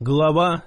Глава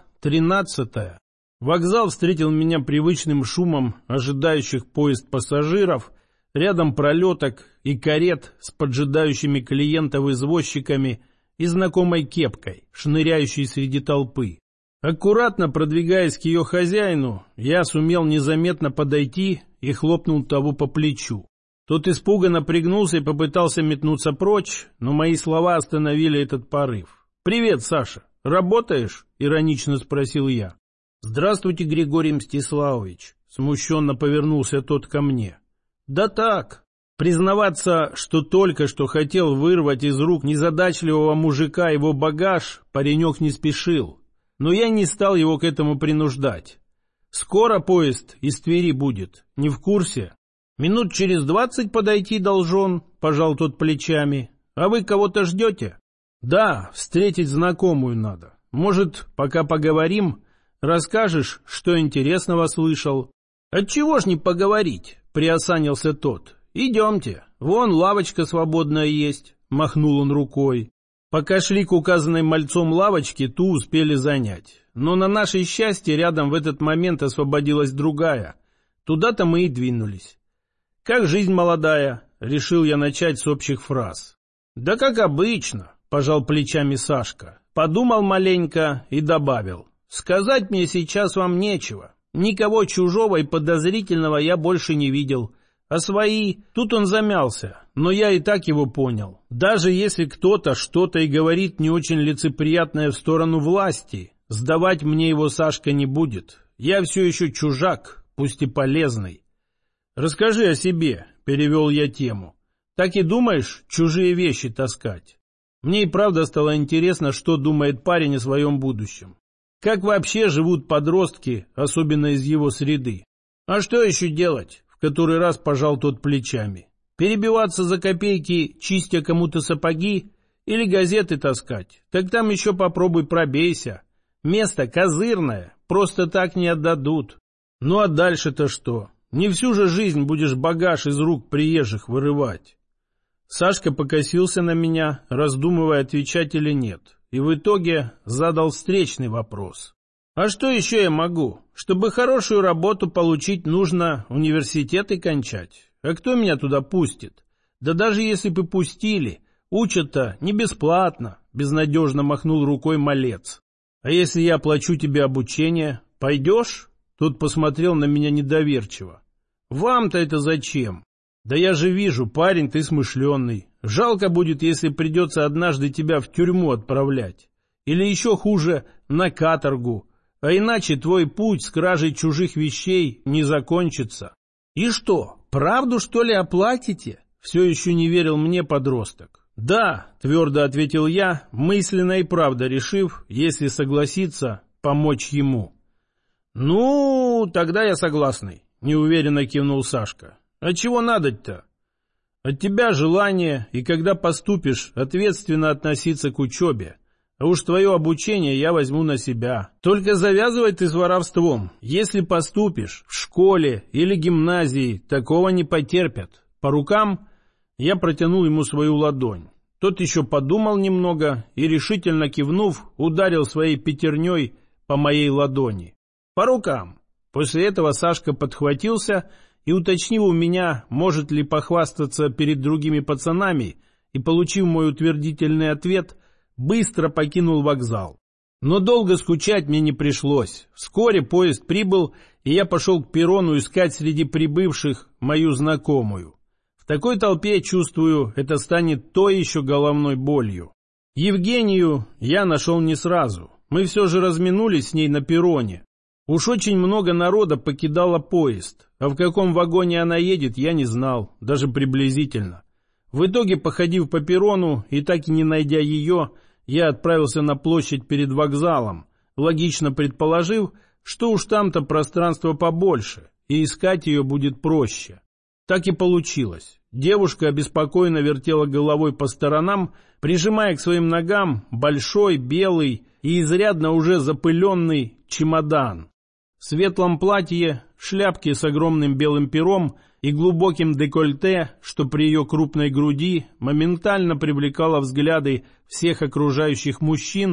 13. Вокзал встретил меня привычным шумом ожидающих поезд пассажиров, рядом пролеток и карет с поджидающими клиентов-извозчиками и знакомой кепкой, шныряющей среди толпы. Аккуратно продвигаясь к ее хозяину, я сумел незаметно подойти и хлопнул того по плечу. Тот испуганно пригнулся и попытался метнуться прочь, но мои слова остановили этот порыв. «Привет, Саша! Работаешь?» — иронично спросил я. «Здравствуйте, Григорий Мстиславович!» — смущенно повернулся тот ко мне. «Да так!» Признаваться, что только что хотел вырвать из рук незадачливого мужика его багаж, паренек не спешил. Но я не стал его к этому принуждать. «Скоро поезд из Твери будет, не в курсе?» «Минут через 20 подойти должен», — пожал тот плечами. «А вы кого-то ждете?» «Да, встретить знакомую надо. Может, пока поговорим, расскажешь, что интересного слышал?» «Отчего ж не поговорить?» — приосанился тот. «Идемте, вон лавочка свободная есть», — махнул он рукой. Пока шли к указанной мальцом лавочке, ту успели занять. Но на наше счастье рядом в этот момент освободилась другая. Туда-то мы и двинулись. «Как жизнь молодая?» — решил я начать с общих фраз. «Да как обычно», — пожал плечами Сашка. Подумал маленько и добавил. «Сказать мне сейчас вам нечего. Никого чужого и подозрительного я больше не видел. А свои...» Тут он замялся, но я и так его понял. Даже если кто-то что-то и говорит не очень лицеприятное в сторону власти, сдавать мне его Сашка не будет. Я все еще чужак, пусть и полезный. «Расскажи о себе», — перевел я тему. «Так и думаешь чужие вещи таскать?» Мне и правда стало интересно, что думает парень о своем будущем. Как вообще живут подростки, особенно из его среды? «А что еще делать?» — в который раз пожал тот плечами. «Перебиваться за копейки, чистя кому-то сапоги? Или газеты таскать? Так там еще попробуй пробейся. Место козырное, просто так не отдадут. Ну а дальше-то что? Не всю же жизнь будешь багаж из рук приезжих вырывать». Сашка покосился на меня, раздумывая, отвечать или нет, и в итоге задал встречный вопрос. «А что еще я могу? Чтобы хорошую работу получить, нужно университеты кончать. А кто меня туда пустит? Да даже если бы пустили, учат-то не бесплатно», — безнадежно махнул рукой малец. «А если я оплачу тебе обучение, пойдешь?» Тот посмотрел на меня недоверчиво. «Вам-то это зачем?» «Да я же вижу, парень ты смышленый. Жалко будет, если придется однажды тебя в тюрьму отправлять. Или еще хуже, на каторгу. А иначе твой путь с кражей чужих вещей не закончится». «И что, правду, что ли, оплатите?» Все еще не верил мне подросток. «Да», — твердо ответил я, мысленно и правда решив, если согласиться, помочь ему. «Ну, тогда я согласный», — неуверенно кивнул Сашка. «А чего надо-то?» «От тебя желание, и когда поступишь, ответственно относиться к учебе. А уж твое обучение я возьму на себя. Только завязывай ты с воровством. Если поступишь в школе или гимназии, такого не потерпят. По рукам?» Я протянул ему свою ладонь. Тот еще подумал немного и, решительно кивнув, ударил своей пятерней по моей ладони. «По рукам». После этого Сашка подхватился и, уточнив у меня, может ли похвастаться перед другими пацанами, и, получив мой утвердительный ответ, быстро покинул вокзал. Но долго скучать мне не пришлось. Вскоре поезд прибыл, и я пошел к перрону искать среди прибывших мою знакомую. В такой толпе, чувствую, это станет той еще головной болью. Евгению я нашел не сразу. Мы все же разминулись с ней на перроне. Уж очень много народа покидало поезд, а в каком вагоне она едет, я не знал, даже приблизительно. В итоге, походив по перрону и так и не найдя ее, я отправился на площадь перед вокзалом, логично предположив, что уж там-то пространство побольше, и искать ее будет проще. Так и получилось. Девушка обеспокоенно вертела головой по сторонам, прижимая к своим ногам большой, белый и изрядно уже запыленный чемодан. В светлом платье, шляпке с огромным белым пером и глубоким декольте, что при ее крупной груди моментально привлекало взгляды всех окружающих мужчин,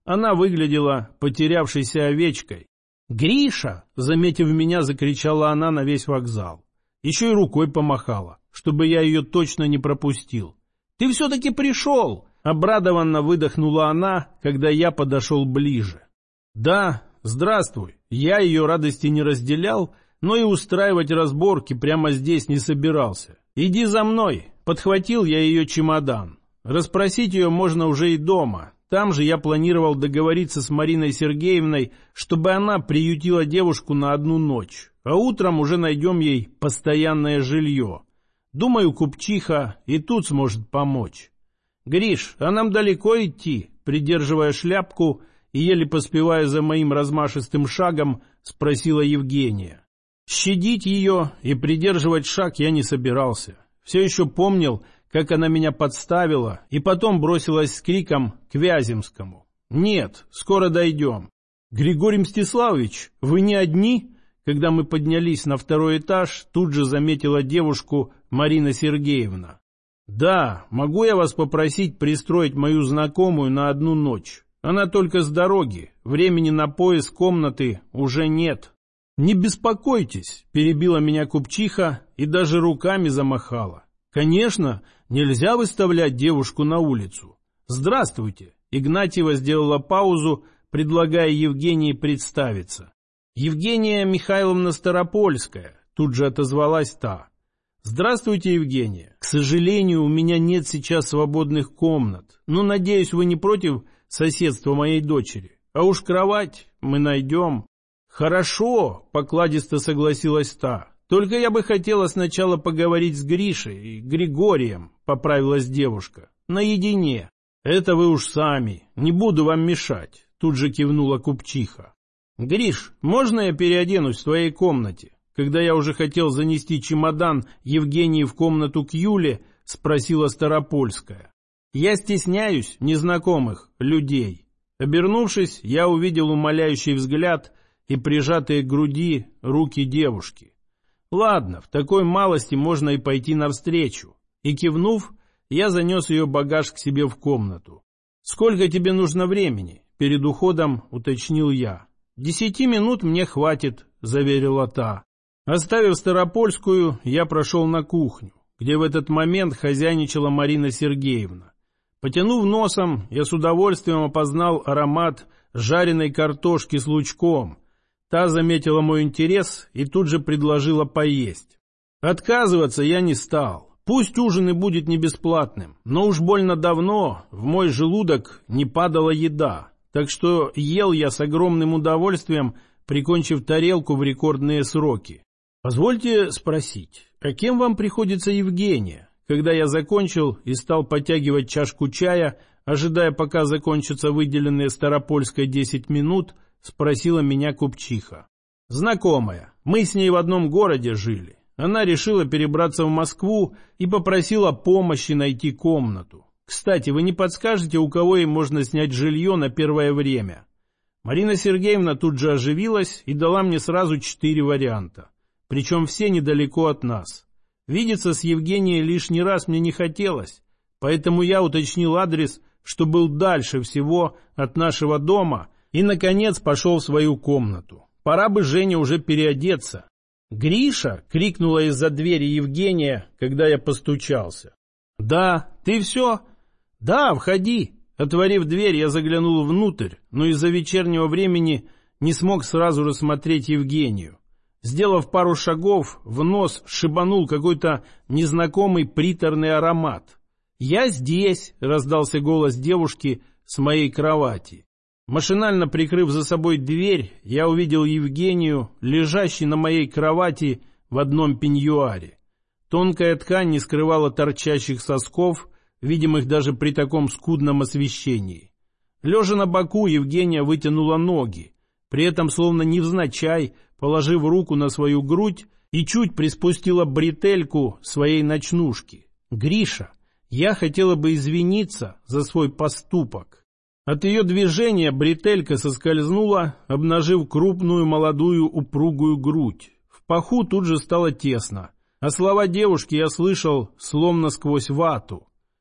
Она выглядела потерявшейся овечкой. «Гриша!» — заметив меня, закричала она на весь вокзал. Еще и рукой помахала, чтобы я ее точно не пропустил. «Ты все-таки пришел!» — обрадованно выдохнула она, когда я подошел ближе. «Да, здравствуй!» Я ее радости не разделял, но и устраивать разборки прямо здесь не собирался. «Иди за мной!» — подхватил я ее чемодан. Расспросить ее можно уже и дома. Там же я планировал договориться с Мариной Сергеевной, чтобы она приютила девушку на одну ночь, а утром уже найдем ей постоянное жилье. Думаю, купчиха и тут сможет помочь. «Гриш, а нам далеко идти?» Придерживая шляпку и еле поспевая за моим размашистым шагом, спросила Евгения. Щадить ее и придерживать шаг я не собирался. Все еще помнил, как она меня подставила, и потом бросилась с криком к Вяземскому. «Нет, скоро дойдем». «Григорий Мстиславович, вы не одни?» Когда мы поднялись на второй этаж, тут же заметила девушку Марина Сергеевна. «Да, могу я вас попросить пристроить мою знакомую на одну ночь? Она только с дороги, времени на поиск комнаты уже нет». «Не беспокойтесь», — перебила меня купчиха и даже руками замахала. «Конечно, нельзя выставлять девушку на улицу. Здравствуйте». Игнатьева сделала паузу, предлагая Евгении представиться. «Евгения Михайловна Старопольская», тут же отозвалась та. «Здравствуйте, Евгения. К сожалению, у меня нет сейчас свободных комнат, но, надеюсь, вы не против соседства моей дочери. А уж кровать мы найдем». «Хорошо», — покладисто согласилась та. «Только я бы хотела сначала поговорить с Гришей и Григорием», — поправилась девушка. «Наедине». «Это вы уж сами. Не буду вам мешать», — тут же кивнула купчиха. «Гриш, можно я переоденусь в твоей комнате?» Когда я уже хотел занести чемодан Евгении в комнату к Юле, спросила Старопольская. «Я стесняюсь незнакомых людей». Обернувшись, я увидел умоляющий взгляд и прижатые к груди руки девушки. «Ладно, в такой малости можно и пойти навстречу». И кивнув, я занес ее багаж к себе в комнату. «Сколько тебе нужно времени?» Перед уходом уточнил я. 10 минут мне хватит», — заверила та. Оставив Старопольскую, я прошел на кухню, где в этот момент хозяйничала Марина Сергеевна. Потянув носом, я с удовольствием опознал аромат жареной картошки с лучком. Та заметила мой интерес и тут же предложила поесть. Отказываться я не стал. Пусть ужин и будет не бесплатным, но уж больно давно в мой желудок не падала еда, так что ел я с огромным удовольствием, прикончив тарелку в рекордные сроки. «Позвольте спросить, а кем вам приходится Евгения?» Когда я закончил и стал подтягивать чашку чая, ожидая, пока закончатся выделенные Старопольской 10 минут, спросила меня купчиха. «Знакомая. Мы с ней в одном городе жили. Она решила перебраться в Москву и попросила помощи найти комнату. Кстати, вы не подскажете, у кого ей можно снять жилье на первое время?» Марина Сергеевна тут же оживилась и дала мне сразу 4 варианта. Причем все недалеко от нас. Видеться с Евгенией лишний раз мне не хотелось, поэтому я уточнил адрес, что был дальше всего от нашего дома, и, наконец, пошел в свою комнату. Пора бы Жене уже переодеться. «Гриша!» — крикнула из-за двери Евгения, когда я постучался. «Да, ты все?» «Да, входи». Отворив дверь, я заглянул внутрь, но из-за вечернего времени не смог сразу рассмотреть Евгению. Сделав пару шагов, в нос шибанул какой-то незнакомый приторный аромат. «Я здесь!» — раздался голос девушки с моей кровати. Машинально прикрыв за собой дверь, я увидел Евгению, лежащей на моей кровати в одном пеньюаре. Тонкая ткань не скрывала торчащих сосков, видимых даже при таком скудном освещении. Лежа на боку, Евгения вытянула ноги, при этом словно невзначай, положив руку на свою грудь и чуть приспустила бретельку своей ночнушки. «Гриша, я хотела бы извиниться за свой поступок». От ее движения бретелька соскользнула, обнажив крупную молодую упругую грудь. В паху тут же стало тесно, а слова девушки я слышал словно сквозь вату.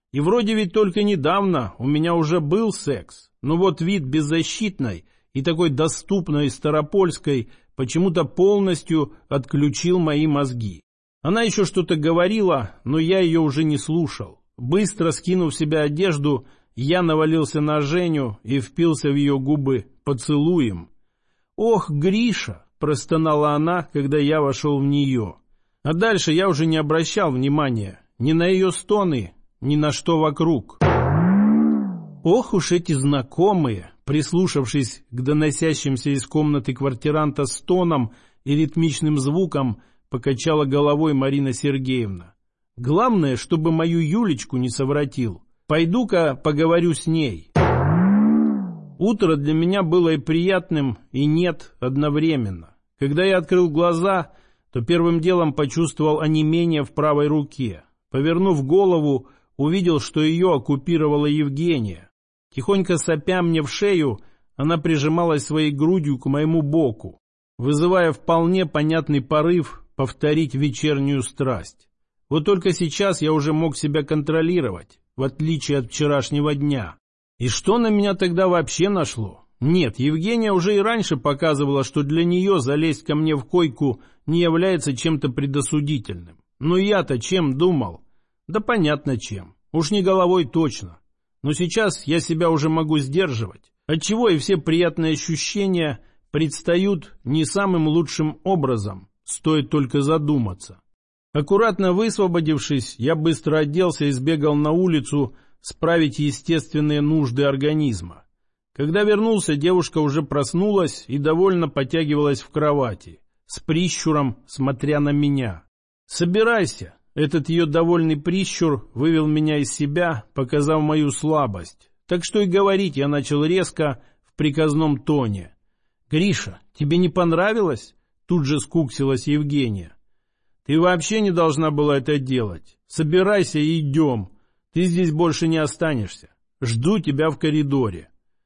И вроде ведь только недавно у меня уже был секс, но вот вид беззащитной и такой доступной Старопольской почему-то полностью отключил мои мозги. Она еще что-то говорила, но я ее уже не слушал. Быстро скинув с себя одежду, я навалился на Женю и впился в ее губы поцелуем. «Ох, Гриша!» — простонала она, когда я вошел в нее. А дальше я уже не обращал внимания ни на ее стоны, ни на что вокруг. Ох уж эти знакомые, прислушавшись к доносящимся из комнаты квартиранта стонам и ритмичным звукам, покачала головой Марина Сергеевна. Главное, чтобы мою Юлечку не совратил. Пойду-ка поговорю с ней. Утро для меня было и приятным, и нет одновременно. Когда я открыл глаза, то первым делом почувствовал онемение в правой руке. Повернув голову, увидел, что ее оккупировала Евгения. Тихонько сопя мне в шею, она прижималась своей грудью к моему боку, вызывая вполне понятный порыв повторить вечернюю страсть. Вот только сейчас я уже мог себя контролировать, в отличие от вчерашнего дня. И что на меня тогда вообще нашло? Нет, Евгения уже и раньше показывала, что для нее залезть ко мне в койку не является чем-то предосудительным. Но я-то чем думал? Да понятно чем. Уж не головой точно. Но сейчас я себя уже могу сдерживать, отчего и все приятные ощущения предстают не самым лучшим образом, стоит только задуматься. Аккуратно высвободившись, я быстро оделся и сбегал на улицу справить естественные нужды организма. Когда вернулся, девушка уже проснулась и довольно потягивалась в кровати, с прищуром смотря на меня. «Собирайся!» Этот ее довольный прищур вывел меня из себя, показав мою слабость. Так что и говорить я начал резко, в приказном тоне. «Гриша, тебе не понравилось?» Тут же скуксилась Евгения. «Ты вообще не должна была это делать. Собирайся и идем. Ты здесь больше не останешься. Жду тебя в коридоре».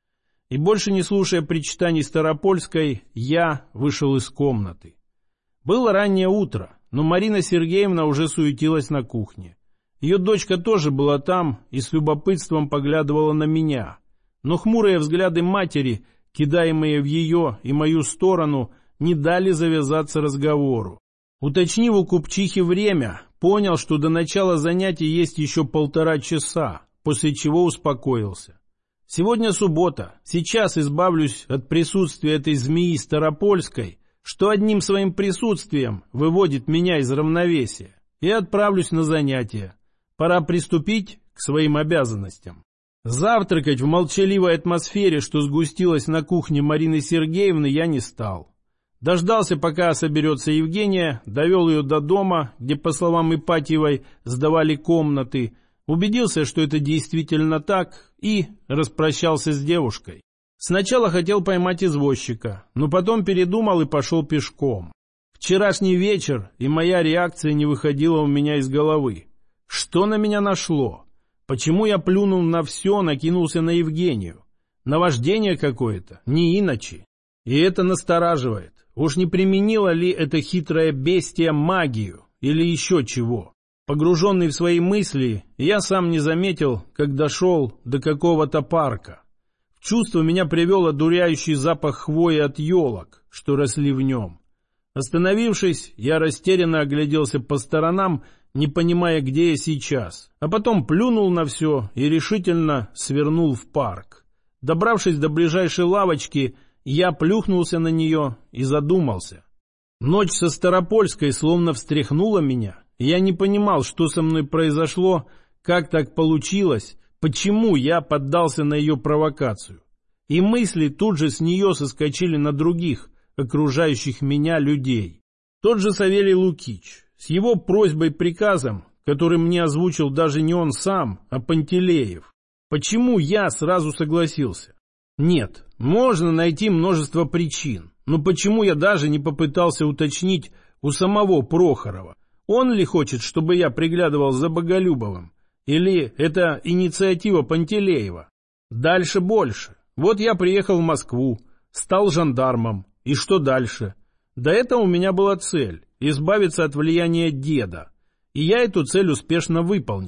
И больше не слушая причитаний Старопольской, я вышел из комнаты. Было раннее утро, но Марина Сергеевна уже суетилась на кухне. Ее дочка тоже была там и с любопытством поглядывала на меня. Но хмурые взгляды матери, кидаемые в ее и мою сторону, не дали завязаться разговору. Уточнив у купчихи время, понял, что до начала занятий есть еще 1,5 часа, после чего успокоился. Сегодня суббота, сейчас избавлюсь от присутствия этой змеи Старопольской, что одним своим присутствием выводит меня из равновесия, и отправлюсь на занятия. Пора приступить к своим обязанностям. Завтракать в молчаливой атмосфере, что сгустилась на кухне Марины Сергеевны, я не стал. Дождался, пока соберется Евгения, довел ее до дома, где, по словам Ипатьевой, сдавали комнаты, убедился, что это действительно так, и распрощался с девушкой. Сначала хотел поймать извозчика, но потом передумал и пошел пешком. Вчерашний вечер и моя реакция не выходила у меня из головы. Что на меня нашло? Почему я плюнул на все, накинулся на Евгению? Наваждение какое-то, не иначе. И это настораживает. Уж не применила ли эта хитрая бестия магию или еще чего? Погруженный в свои мысли, я сам не заметил, как дошел до какого-то парка. В чувство меня привел одуряющий запах хвои от елок, что росли в нем. Остановившись, я растерянно огляделся по сторонам, не понимая, где я сейчас, а потом плюнул на все и решительно свернул в парк. Добравшись до ближайшей лавочки, я плюхнулся на нее и задумался. Ночь со Старопольской словно встряхнула меня. Я не понимал, что со мной произошло, как так получилось, почему я поддался на ее провокацию. И мысли тут же с нее соскочили на других, окружающих меня людей. Тот же Савелий Лукич, с его просьбой-приказом, который мне озвучил даже не он сам, а Пантелеев. Почему я сразу согласился? Нет, можно найти множество причин, но почему я даже не попытался уточнить у самого Прохорова? Он ли хочет, чтобы я приглядывал за Боголюбовым? Или это инициатива Пантелеева? Дальше больше. Вот я приехал в Москву, стал жандармом. И что дальше? До этого у меня была цель – избавиться от влияния деда. И я эту цель успешно выполнил.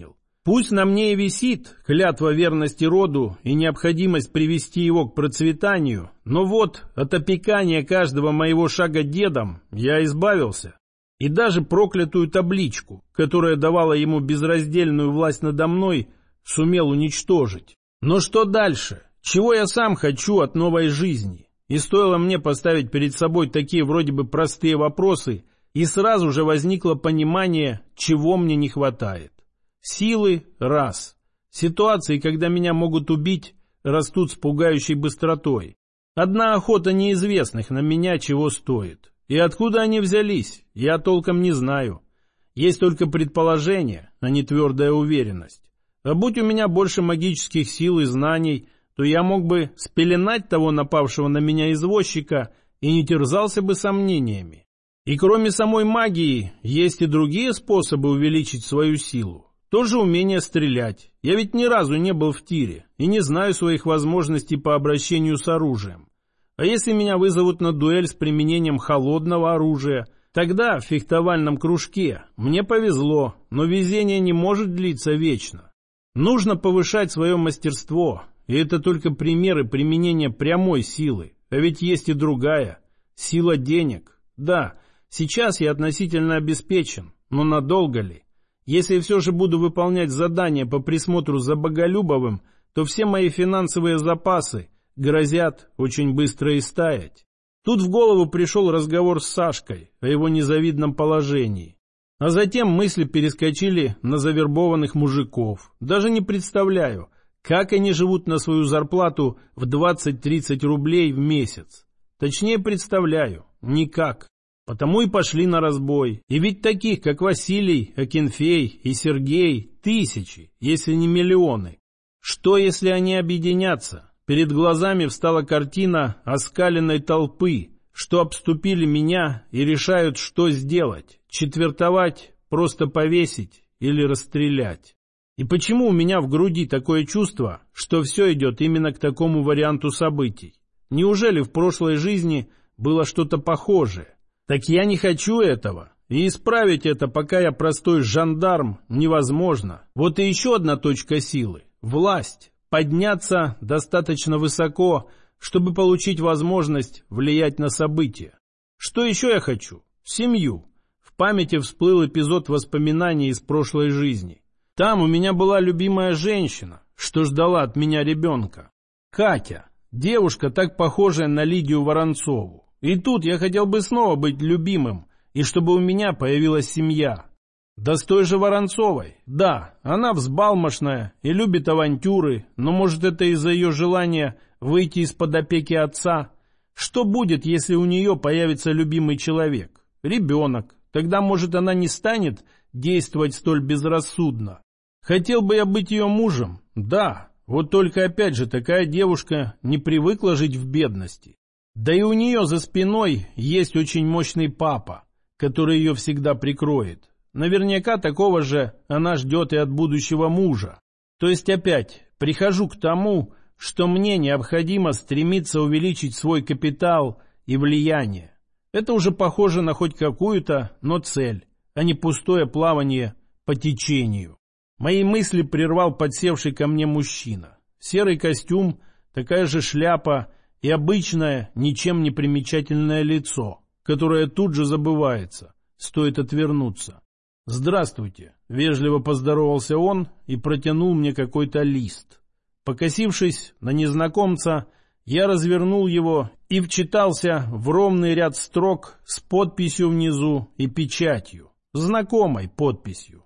Пусть на мне и висит клятва верности роду и необходимость привести его к процветанию, но вот от опекания каждого моего шага дедом я избавился. И даже проклятую табличку, которая давала ему безраздельную власть надо мной, сумел уничтожить. Но что дальше? Чего я сам хочу от новой жизни? И стоило мне поставить перед собой такие вроде бы простые вопросы, и сразу же возникло понимание, чего мне не хватает. Силы – раз. Ситуации, когда меня могут убить, растут с пугающей быстротой. Одна охота неизвестных на меня чего стоит. И откуда они взялись, я толком не знаю. Есть только предположение, а не твердая уверенность. А будь у меня больше магических сил и знаний, то я мог бы спеленать того напавшего на меня извозчика и не терзался бы сомнениями. И кроме самой магии, есть и другие способы увеличить свою силу. Тоже умение стрелять. Я ведь ни разу не был в тире и не знаю своих возможностей по обращению с оружием. А если меня вызовут на дуэль с применением холодного оружия, тогда в фехтовальном кружке мне повезло, но везение не может длиться вечно. Нужно повышать свое мастерство, и это только примеры применения прямой силы. А ведь есть и другая – сила денег. Да, сейчас я относительно обеспечен, но надолго ли? Если все же буду выполнять задания по присмотру за Боголюбовым, то все мои финансовые запасы грозят очень быстро истаять. Тут в голову пришел разговор с Сашкой о его незавидном положении. А затем мысли перескочили на завербованных мужиков. Даже не представляю, как они живут на свою зарплату в 20-30 рублей в месяц. Точнее представляю, никак. Потому и пошли на разбой. И ведь таких, как Василий, Акинфей и Сергей, тысячи, если не миллионы. Что, если они объединятся? Перед глазами встала картина оскаленной толпы, что обступили меня и решают, что сделать. Четвертовать, просто повесить или расстрелять. И почему у меня в груди такое чувство, что все идет именно к такому варианту событий? Неужели в прошлой жизни было что-то похожее? Так я не хочу этого. И исправить это, пока я простой жандарм, невозможно. Вот и еще одна точка силы – власть. Подняться достаточно высоко, чтобы получить возможность влиять на события. Что еще я хочу? Семью. В памяти всплыл эпизод воспоминаний из прошлой жизни. Там у меня была любимая женщина, что ждала от меня ребенка. Катя. Девушка, так похожая на Лидию Воронцову. И тут я хотел бы снова быть любимым, и чтобы у меня появилась семья. Да с той же Воронцовой. Да, она взбалмошная и любит авантюры, но может это из-за ее желания выйти из-под опеки отца? Что будет, если у нее появится любимый человек? Ребенок. Тогда, может, она не станет действовать столь безрассудно. Хотел бы я быть ее мужем? Да. Вот только опять же такая девушка не привыкла жить в бедности. Да и у нее за спиной есть очень мощный папа, который ее всегда прикроет. Наверняка такого же она ждет и от будущего мужа. То есть опять прихожу к тому, что мне необходимо стремиться увеличить свой капитал и влияние. Это уже похоже на хоть какую-то, но цель, а не пустое плавание по течению. Мои мысли прервал подсевший ко мне мужчина. Серый костюм, такая же шляпа и обычное, ничем не примечательное лицо, которое тут же забывается, стоит отвернуться. «Здравствуйте», — вежливо поздоровался он и протянул мне какой-то лист. Покосившись на незнакомца, я развернул его и вчитался в ровный ряд строк с подписью внизу и печатью, знакомой подписью.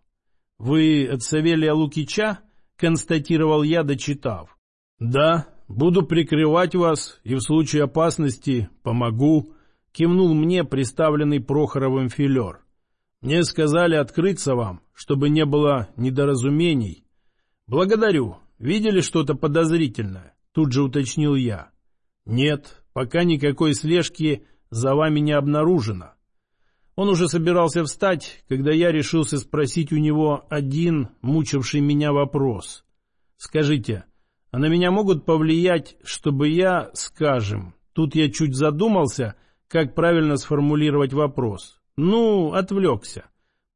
«Вы от Савелия Лукича?» — констатировал я, дочитав. «Да, буду прикрывать вас и в случае опасности помогу», — кивнул мне представленный Прохоровым филер. «Мне сказали открыться вам, чтобы не было недоразумений». «Благодарю. Видели что-то подозрительное?» — тут же уточнил я. «Нет, пока никакой слежки за вами не обнаружено». Он уже собирался встать, когда я решился спросить у него один мучивший меня вопрос. «Скажите, а на меня могут повлиять, чтобы я, скажем...» Тут я чуть задумался, как правильно сформулировать вопрос. Отвлекся.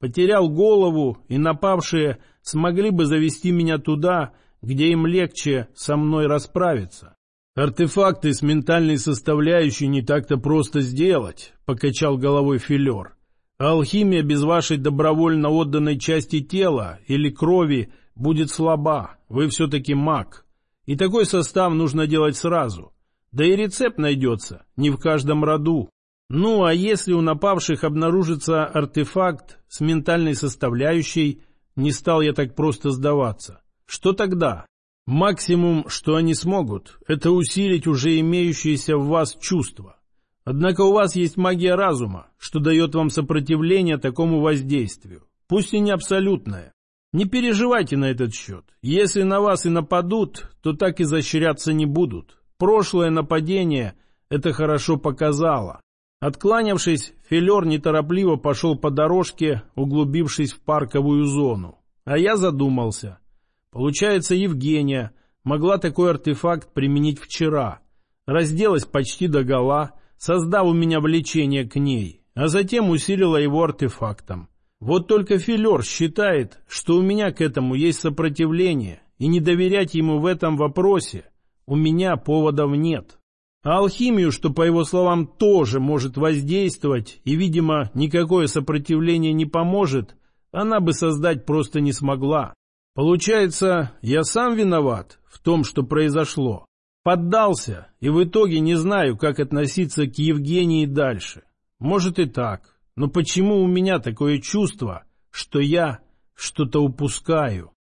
потерял голову, и напавшие смогли бы завести меня туда, где им легче со мной расправиться. «Артефакты с ментальной составляющей не так-то просто сделать», — покачал головой Филер. «А алхимия без вашей добровольно отданной части тела или крови будет слаба, вы все-таки маг. И такой состав нужно делать сразу. Да и рецепт найдется, не в каждом роду. Ну, а если у напавших обнаружится артефакт с ментальной составляющей, не стал я так просто сдаваться. Что тогда? Максимум, что они смогут, это усилить уже имеющиеся в вас чувства. Однако у вас есть магия разума, что дает вам сопротивление такому воздействию, пусть и не абсолютное. Не переживайте на этот счет. Если на вас и нападут, то так изощряться не будут. Прошлое нападение это хорошо показало». Откланявшись, Филер неторопливо пошел по дорожке, углубившись в парковую зону. А я задумался. Получается, Евгения могла такой артефакт применить вчера. Разделась почти догола, создав у меня влечение к ней, а затем усилила его артефактом. Вот только Филер считает, что у меня к этому есть сопротивление, и не доверять ему в этом вопросе у меня поводов нет. А алхимию, что, по его словам, тоже может воздействовать, и, видимо, никакое сопротивление не поможет, она бы создать просто не смогла. Получается, я сам виноват в том, что произошло. Поддался, и в итоге не знаю, как относиться к Евгении дальше. Может и так, но почему у меня такое чувство, что я что-то упускаю?